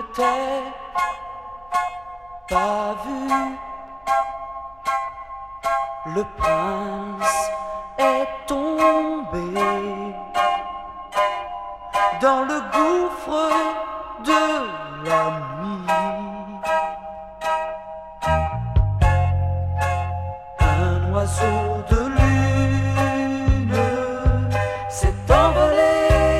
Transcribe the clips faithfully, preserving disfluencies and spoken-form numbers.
t'ai pas vu. Le prince est tombé dans le gouffre de la nuit. Un oiseau de lune s'est envolé.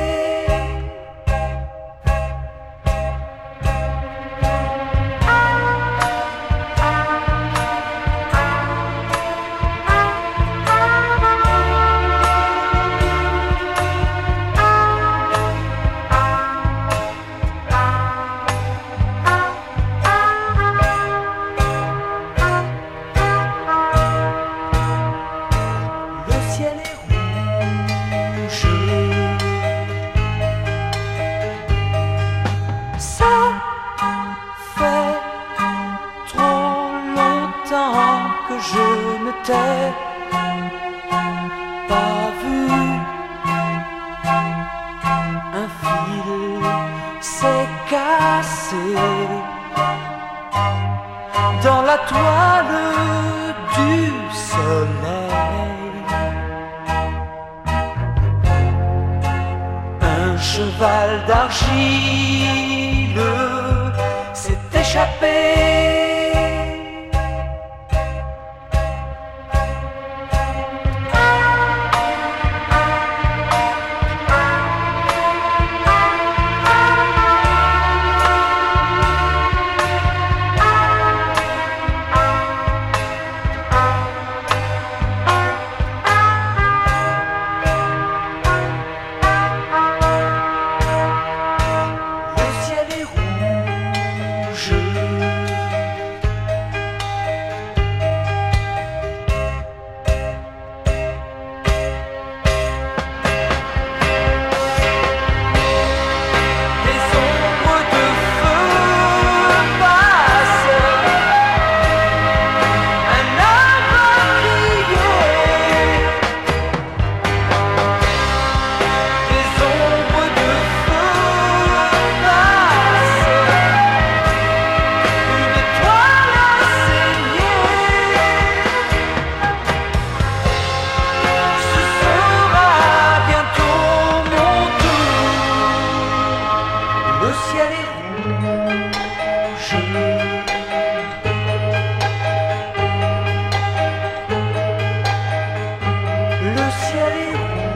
Que je ne t'ai pas vu. Un fil s'est cassé dans la toile du soleil. Un cheval d'argile s'est échappé. Le ciel est rouge. Le ciel est rouge.